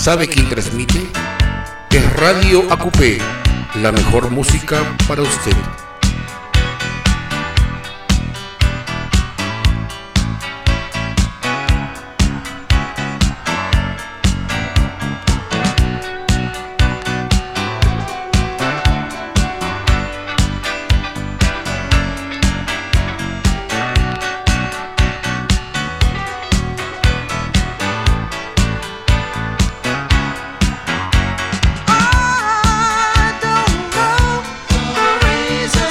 ¿Sabe quién transmite? Es Radio AQP, la mejor música para usted. I don't know the reason.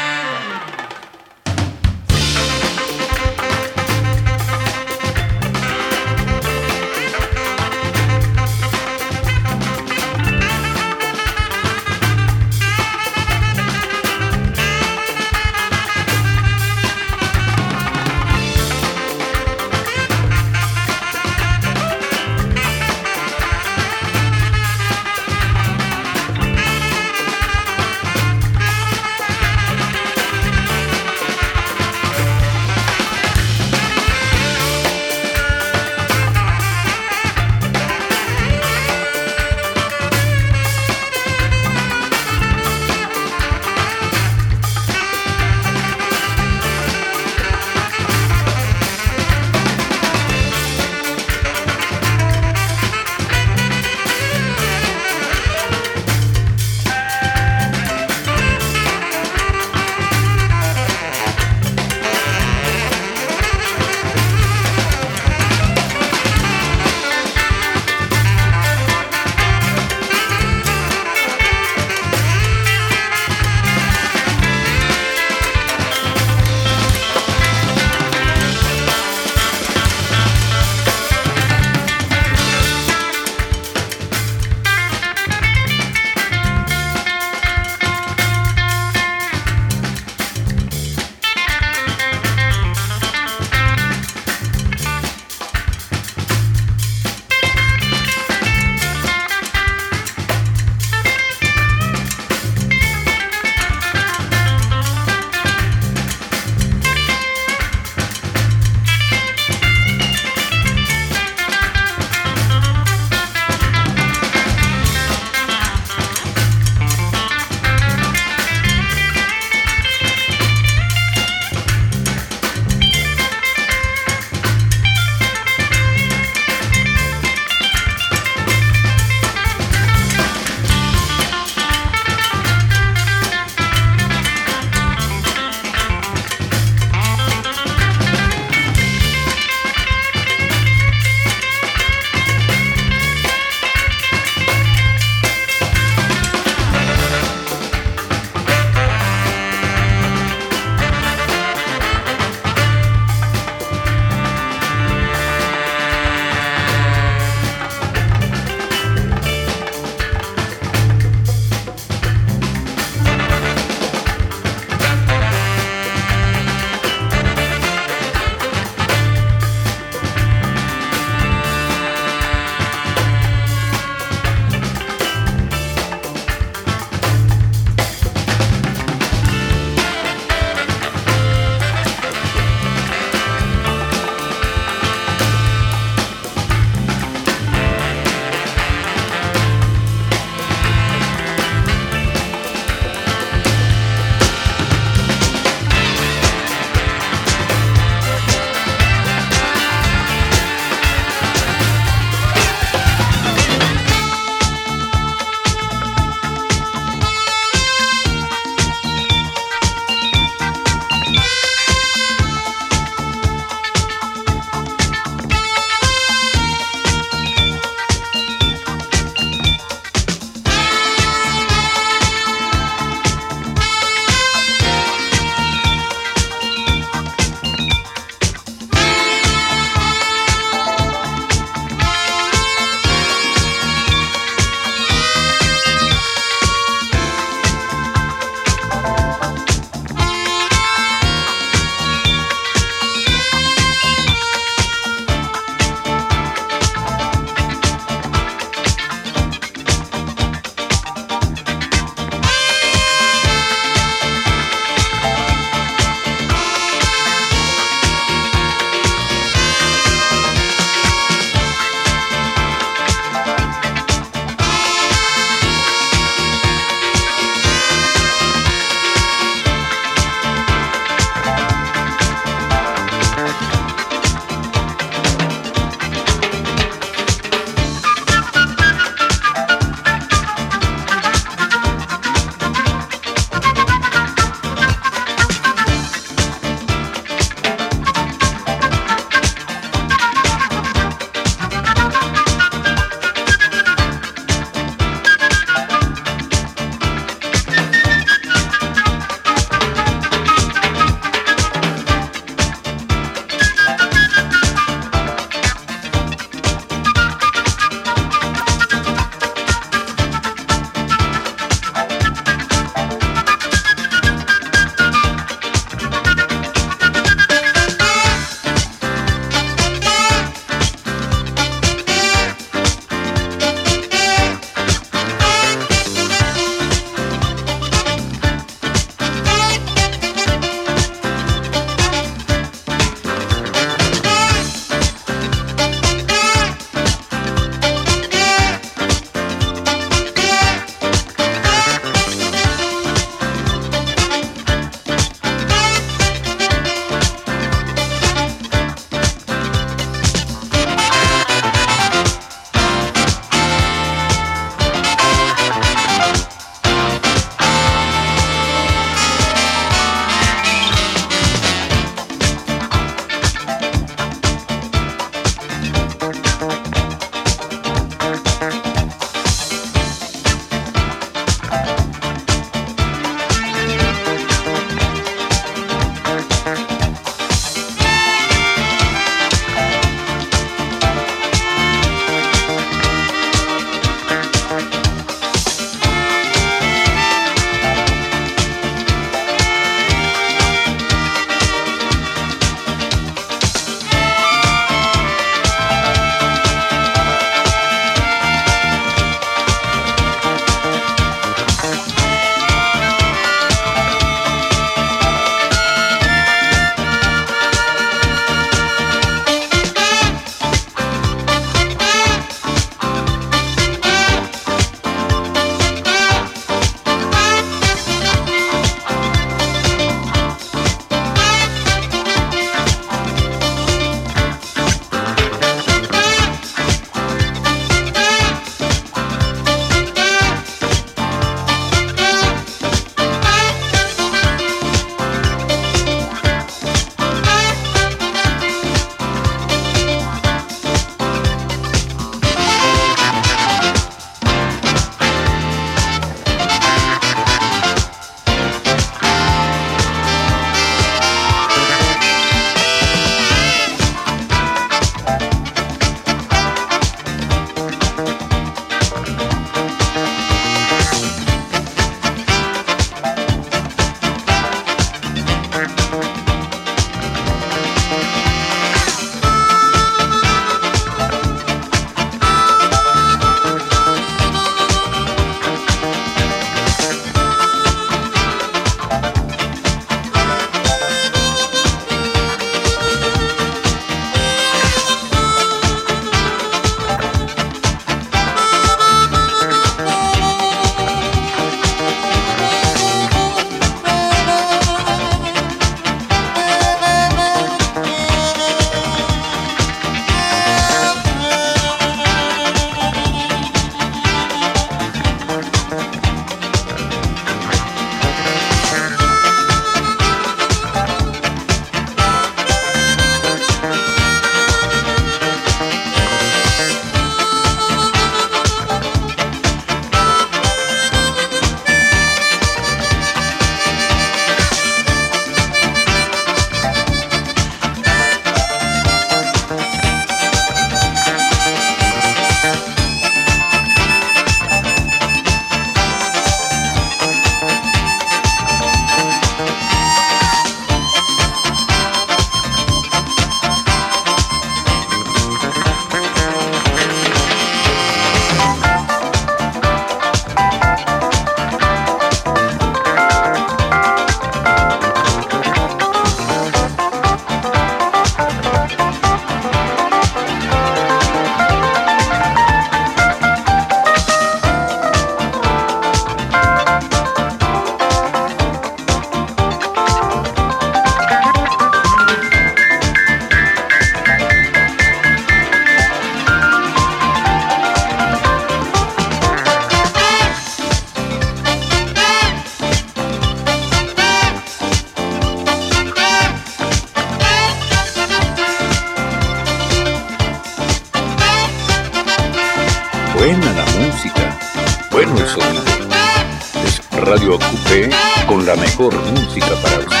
Radio Ocupé con la mejor música para usted.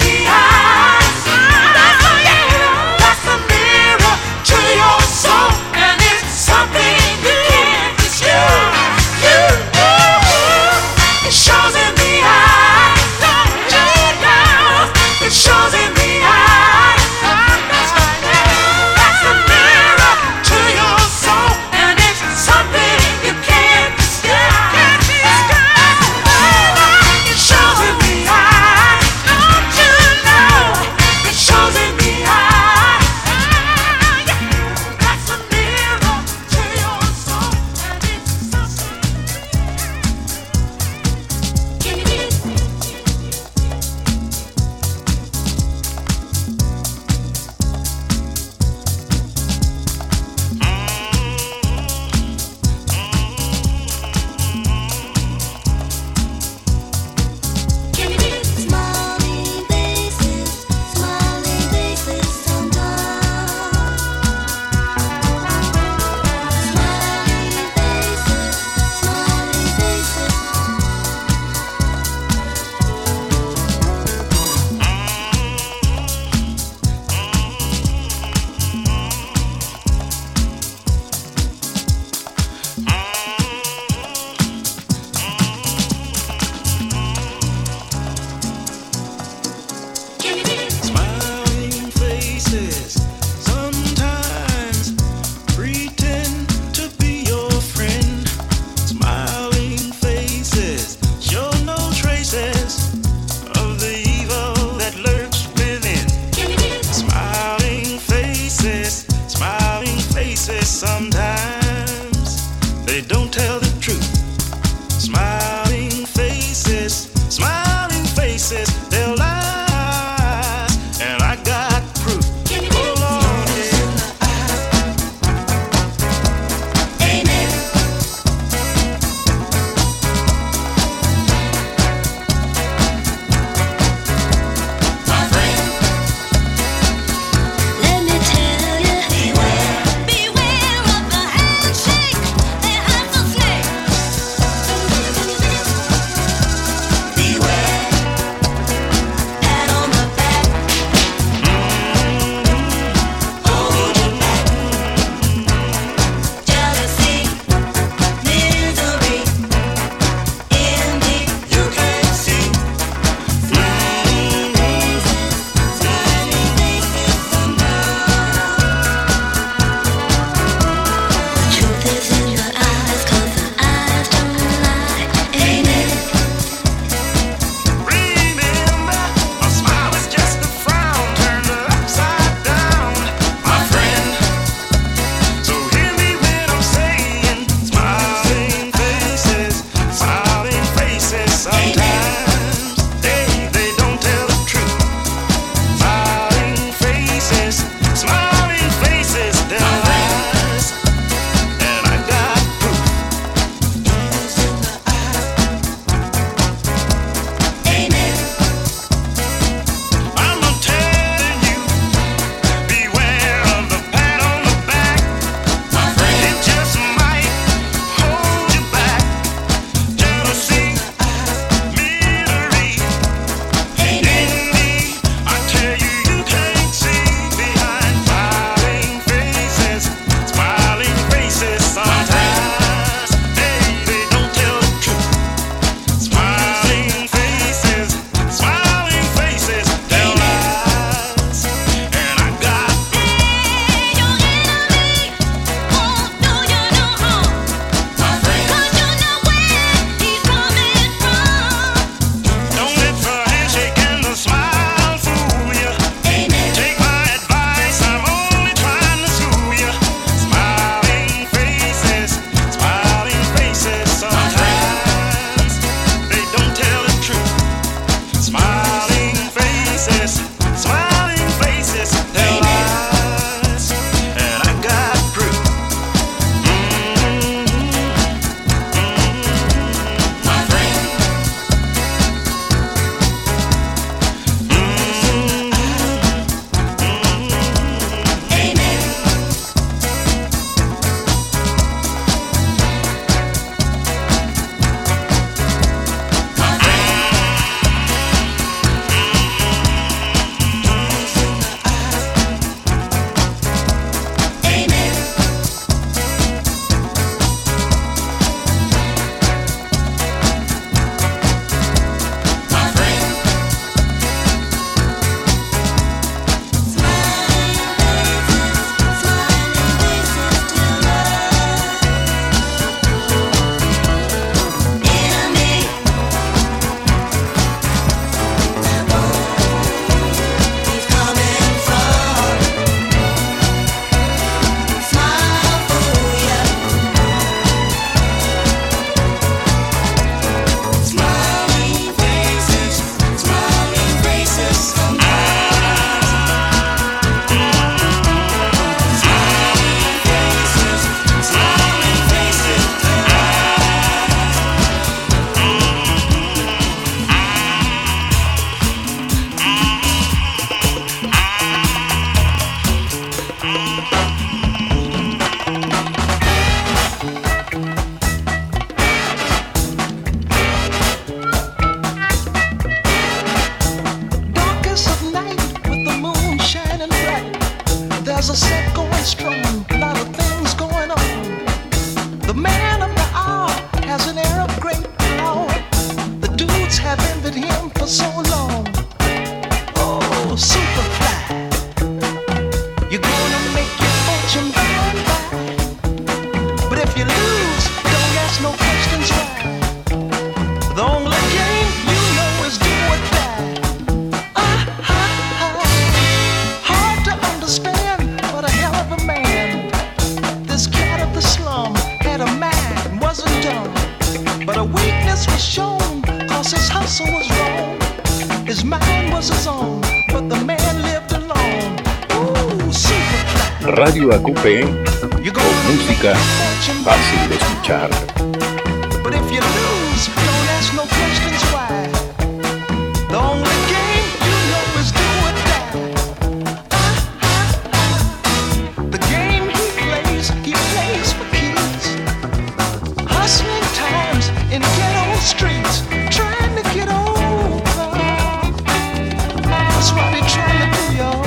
That's the mirror to your soul. Smiling faces sometimes, they don't tell the truth. Smiling faces, they'll lie, and I got proof. Oh Lord, yeah. Amen. My friend, Let me tell you, beware of the handshake. Their hands are snake. success was shown, cause his hustle was wrong. His mind was his own, but the man lived alone. Ooh, Superfly. Radio AQP, You're con gonna música make your fortune fácil de escuchar. But if you lose, don't ask no questions why. The only game you know is do or die. The game he plays for keys. Hustling times in ghetto streets, trying to get over. That's what he's trying to do, y'all.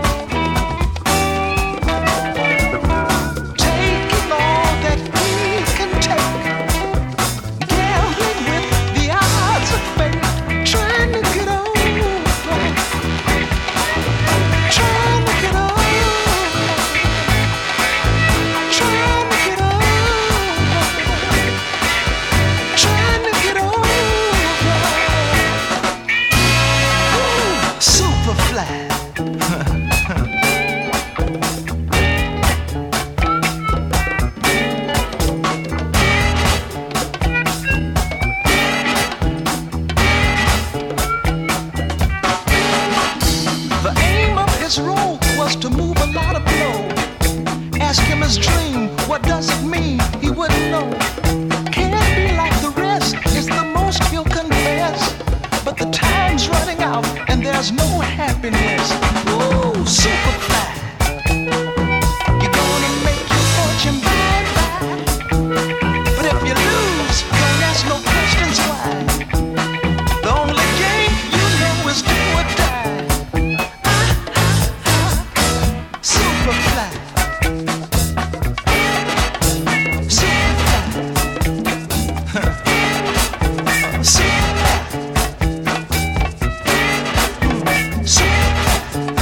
Taking all that he can take, gambling with the odds of fate, trying to get over, trying to get over, trying to get over, trying to get over. Ooh, Superfly. The aim of his role was to move a lot of blow. Ask him his dream, what does it mean? He wouldn't know. Can't be like the rest, is the most he'll confess. But the time's running out and there's no happiness. Ooh, Superfly. You're gonna make your fortune bye-bye. But if you lose, don't ask no questions why. The only game you know is do or die. Superfly. Superfly. Superfly. Superfly.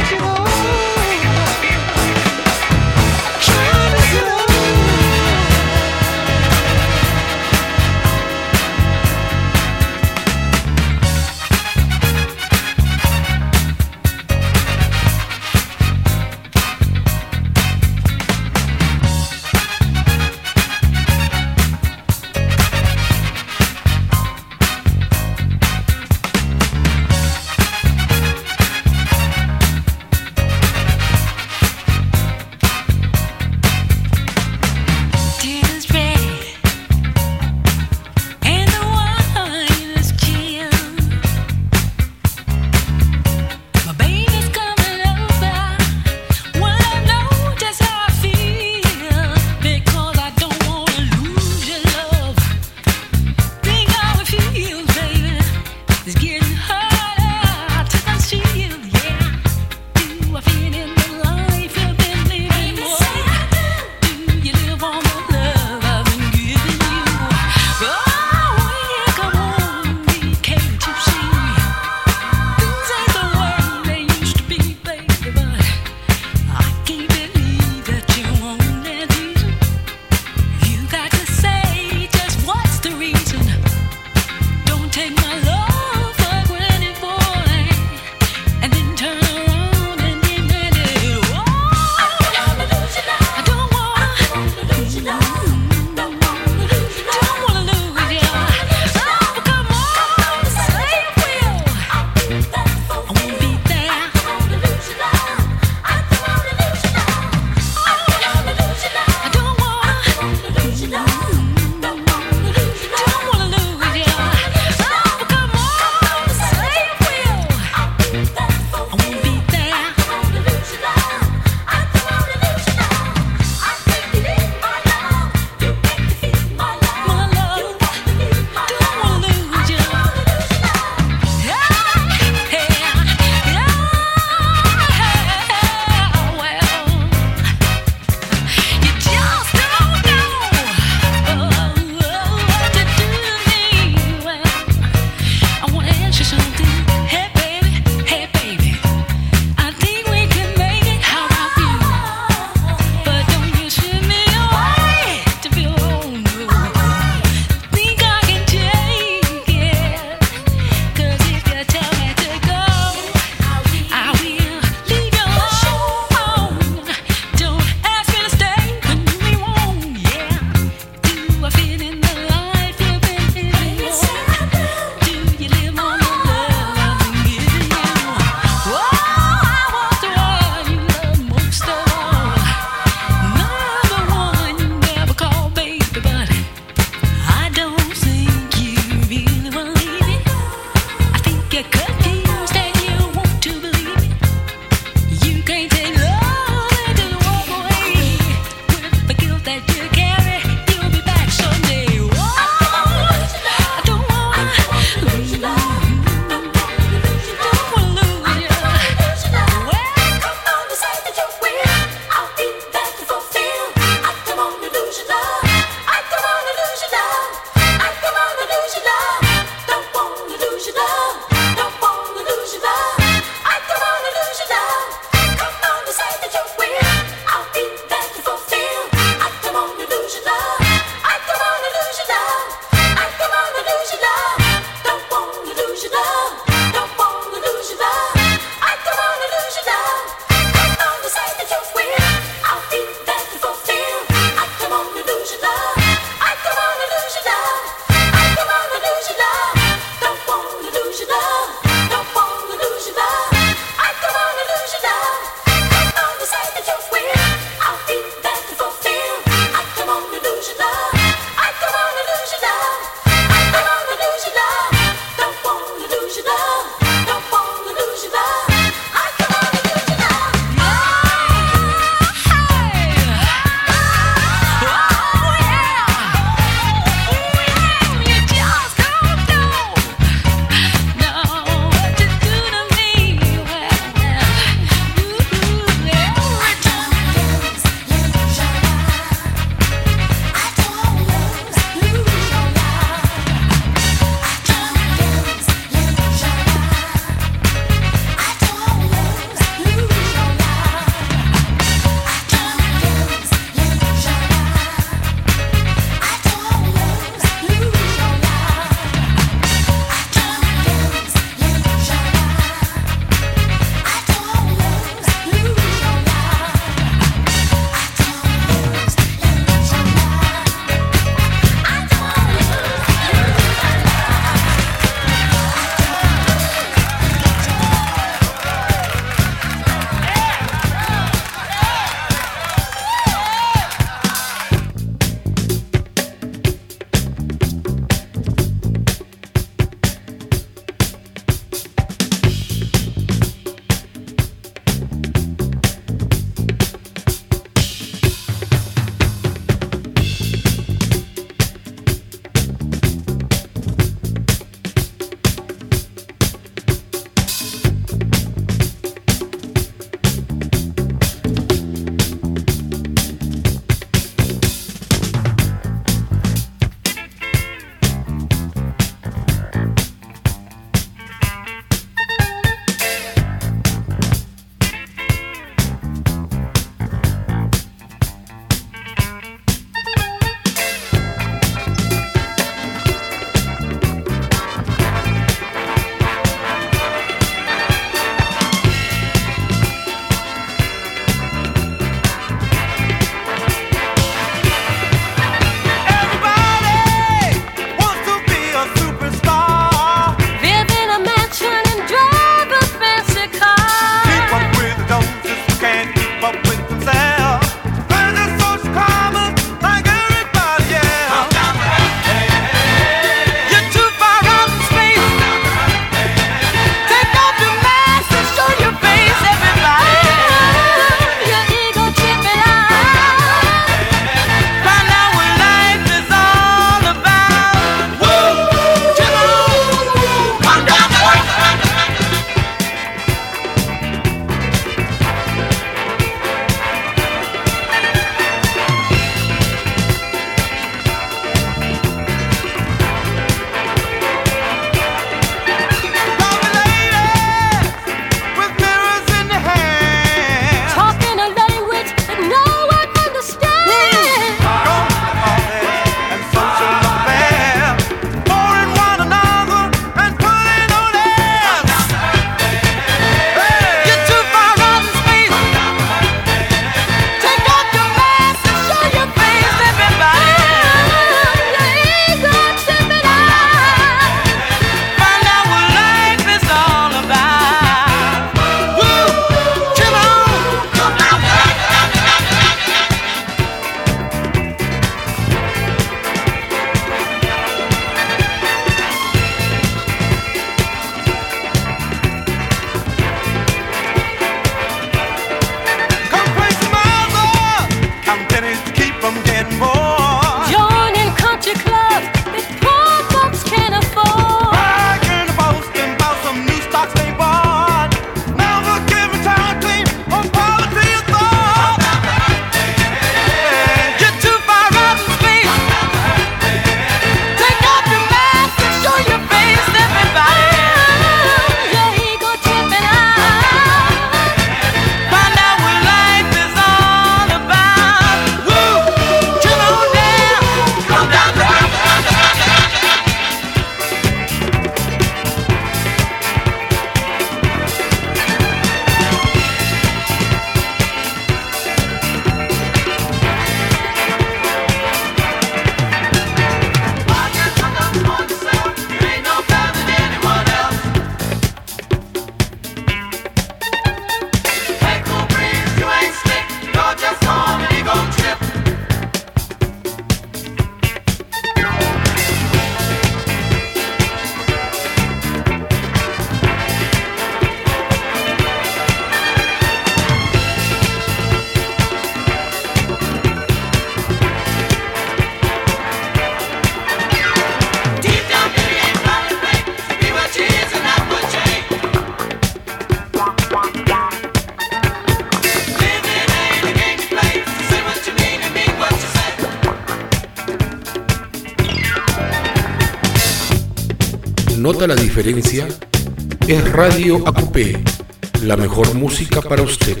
nota la diferencia, es Radio Acupé, la mejor música para usted.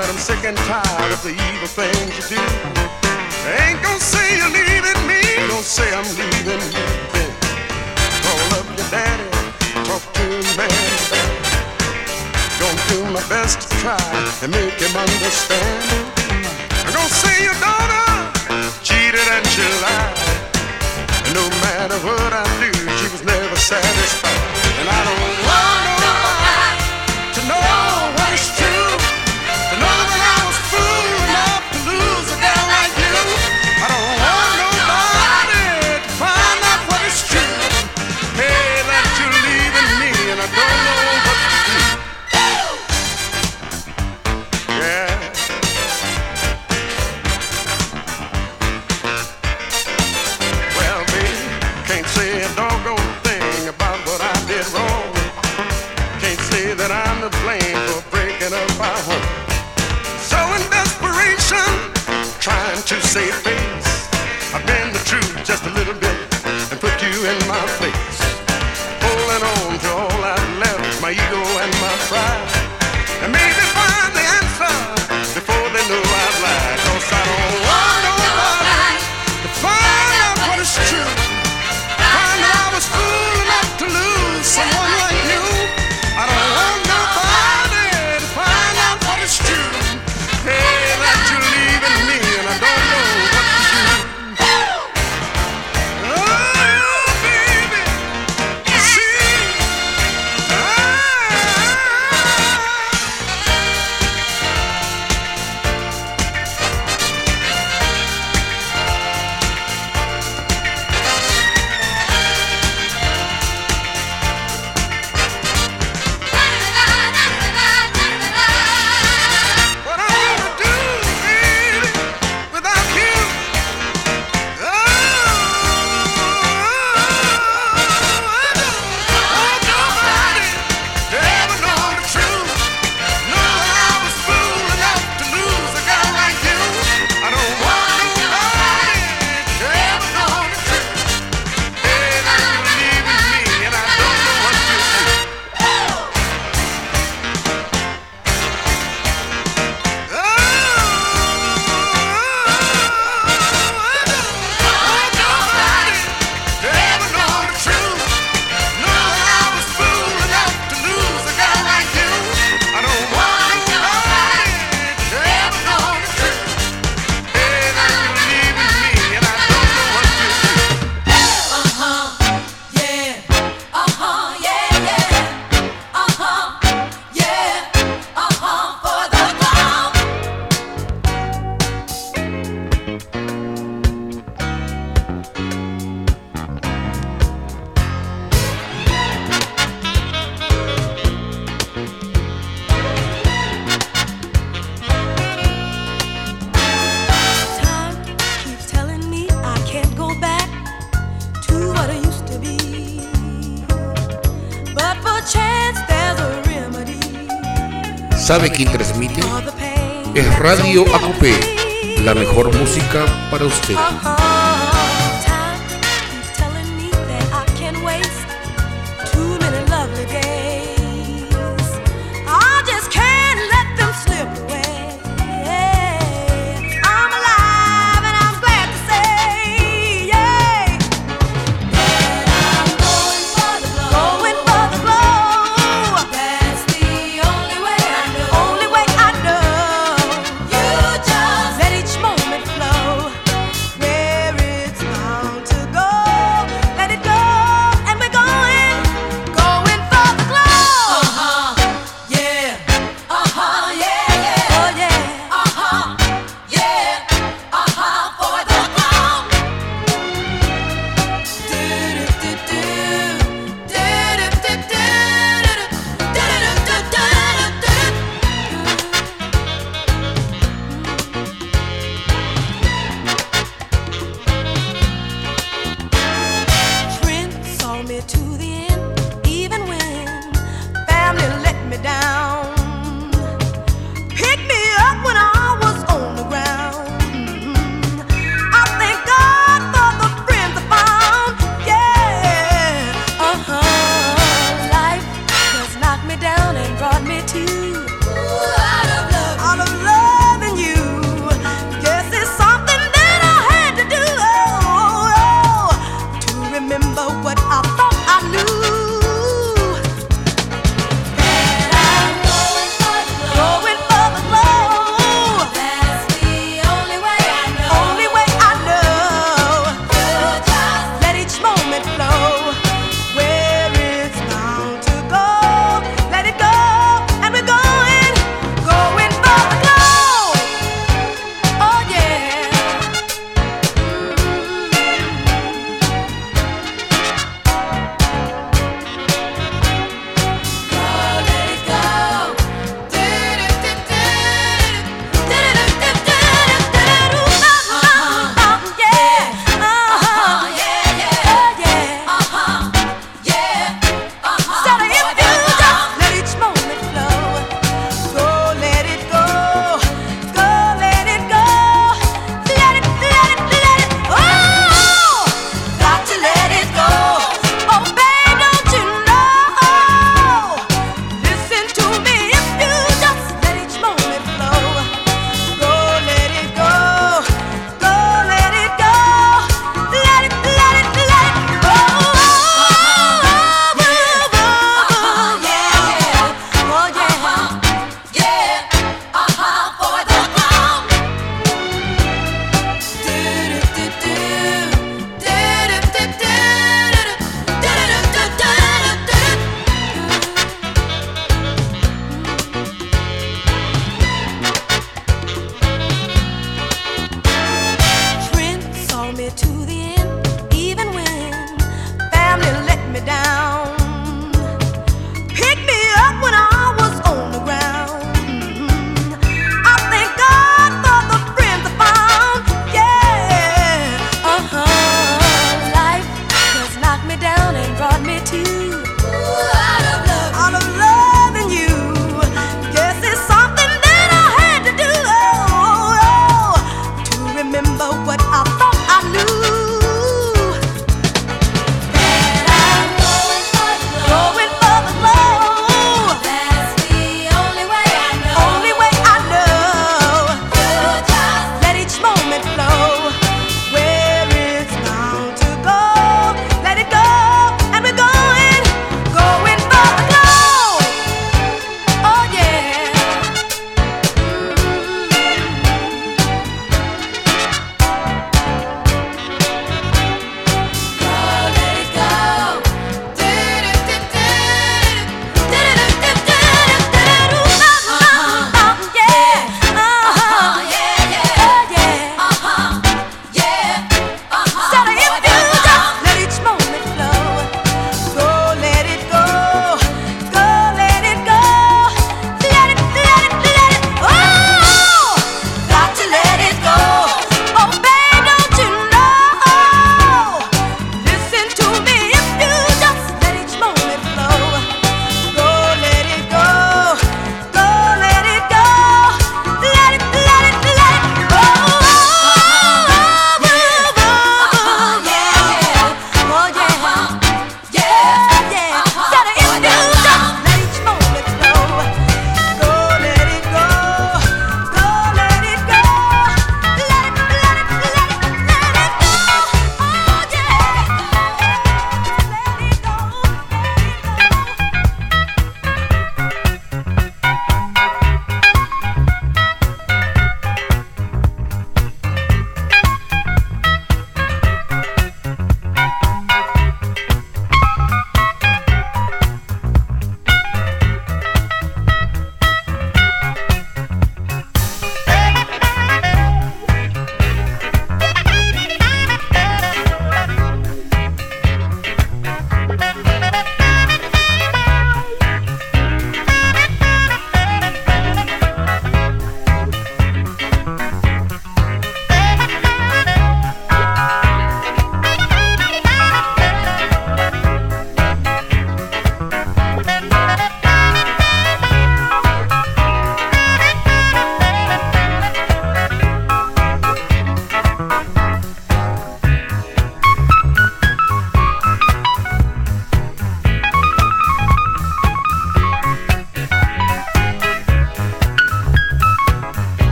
and I'm sick and tired of the evil things you do. I ain't gonna say you're leaving me, don't say I'm leaving you. Then call up your daddy, talk to him, man. Gonna do my best to try and make him understand. I'm gonna say your daughter cheated and she lied. And no matter what I do, she was never satisfied. And I don't want nobody to know what is true, to know that I was fool enough to lose a girl like you. I don't want nobody to find out what is true. Hey, that you're leaving me and I don't know what to do. Yeah. Well, baby, can't say a doggone thing about what I did wrong. Can't say that I'm to blame for breaking up our home. So in desperation, trying to save face, I've been the truth just a little bit and put you in my place. Holding on to all I've left, my ego and my pride, and maybe find the answer before they know I've lied. 'Cause I don't want nobody to find out what is true, find that I was fool enough to lose someone like you. I don't want nobody to find out what is true. Hey, that you're leaving me and I don't know what to do. Oh, baby, you see, what I'm gonna do, baby, without you. Oh, I don't want nobody to ever know the truth. Know that I was fool enough to lose a girl like you. I don't want nobody to ever know the truth. Hey, that you're leaving me and I don't know what to do. Time keeps telling me I can't go back to what I used to be. But for chance there's a remedy ¿Sabe quién transmite? for the pain. Es Radio AQP, la mejor música para usted. Time keeps telling me that I can't waste too many lovely days. I just can't let them slip away. I'm alive and I'm glad to say, yeah, that I'm going for the glow. Going for the glow. That's the only way I know. Only way I know. You just let each moment flow. Where what I thought I knew. That I'm going for the glow. Going for the glow. That's the only way I know. Only way I know. You just let each moment flow where it's bound to go. Let it go, and we're going for the glow. Oh yeah.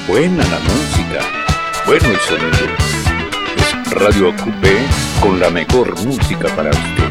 Buena la música, bueno el sonido. Es Radio Acupé con la mejor música para usted.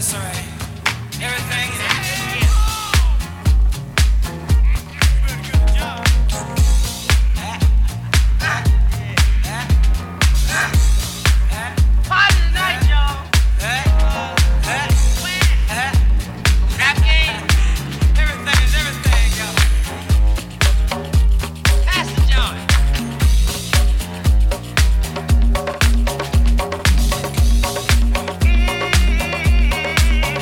That's alright. Everything is. Pass the joint.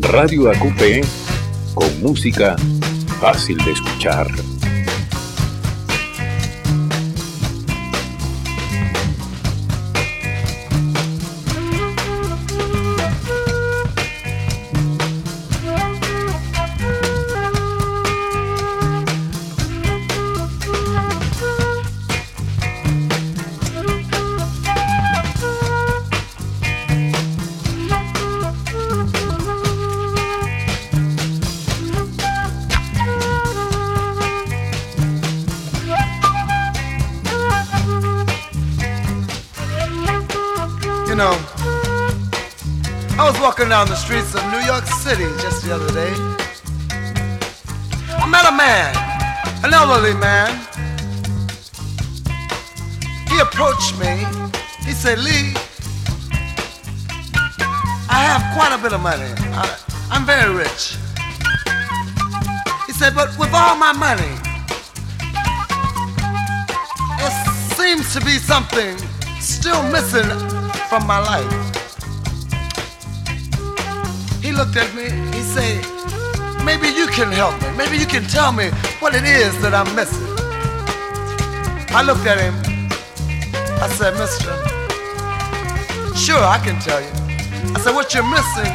Radio AQP con música fácil de escuchar. Walking down the streets of New York City just the other day, I met a man, an elderly man. He approached me. He said, "Lee, I have quite a bit of money. I'm very rich." He said, "But with all my money, there seems to be something still missing from my life." He looked at me, he said, "Maybe you can help me. Maybe you can tell me what it is that I'm missing." I looked at him. I said, "Mister, sure, I can tell you." I said, "What you're missing,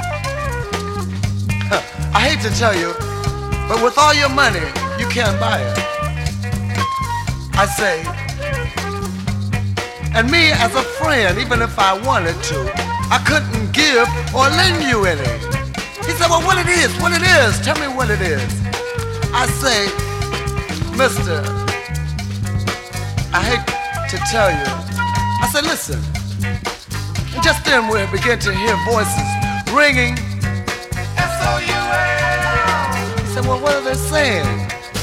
I hate to tell you, but with all your money, you can't buy it." I say, "And me as a friend, even if I wanted to, I couldn't give or lend you any." He said, "Well, what it is, tell me what it is." I say, "Mister, I hate to tell you." I said, "Listen." And just then we began to hear voices ringing. S-O-U-L. He said, "Well, what are they saying?"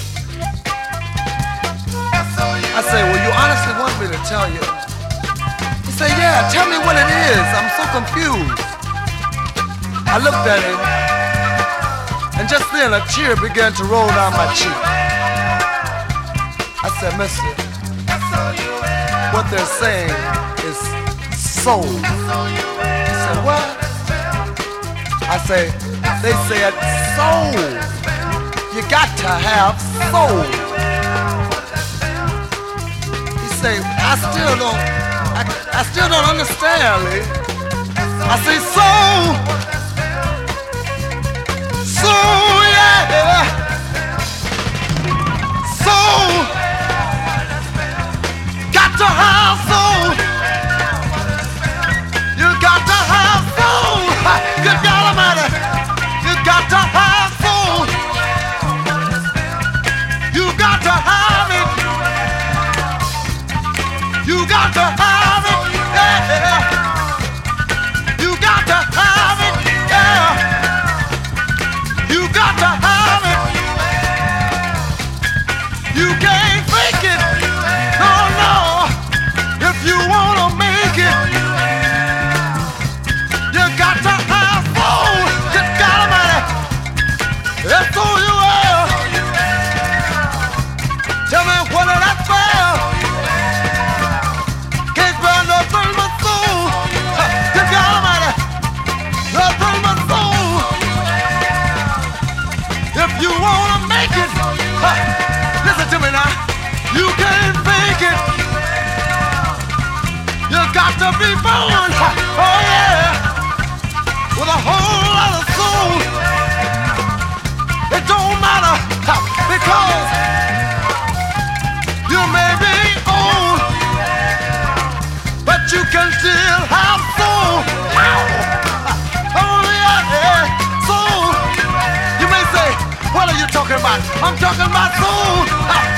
S-O-U-L. I say, "Well, you honestly want me to tell you?" He said, "Yeah, tell me what it is. I'm so confused." I looked at him, and just then a tear began to roll down my cheek. I said, "Mister, what they're saying is soul." He said, "What?" I say, "They said soul. You got to have soul." He said, I still don't understand, Lee." I say, "Soul, soul, yeah, soul, got to have soul. You got to have soul. Good God Almighty, you got to have soul. You got to have it. You got to have it, yeah. You got to have it, yeah. You got to have it. You can't fake it, no, no. If you wanna make it, you got to have soul. Good God Almighty, S-O-U-L. Tell me what did I fail? Nothing but soul. Good God Almighty, nothing but soul. If you wanna make it, listen to me now. You can't fake it. You got to be born, oh yeah, with a whole lot of soul. It don't matter because you may be old, but you can still have soul. Oh yeah, yeah, soul. You may say, "What are you talking about?" I'm talking about soul.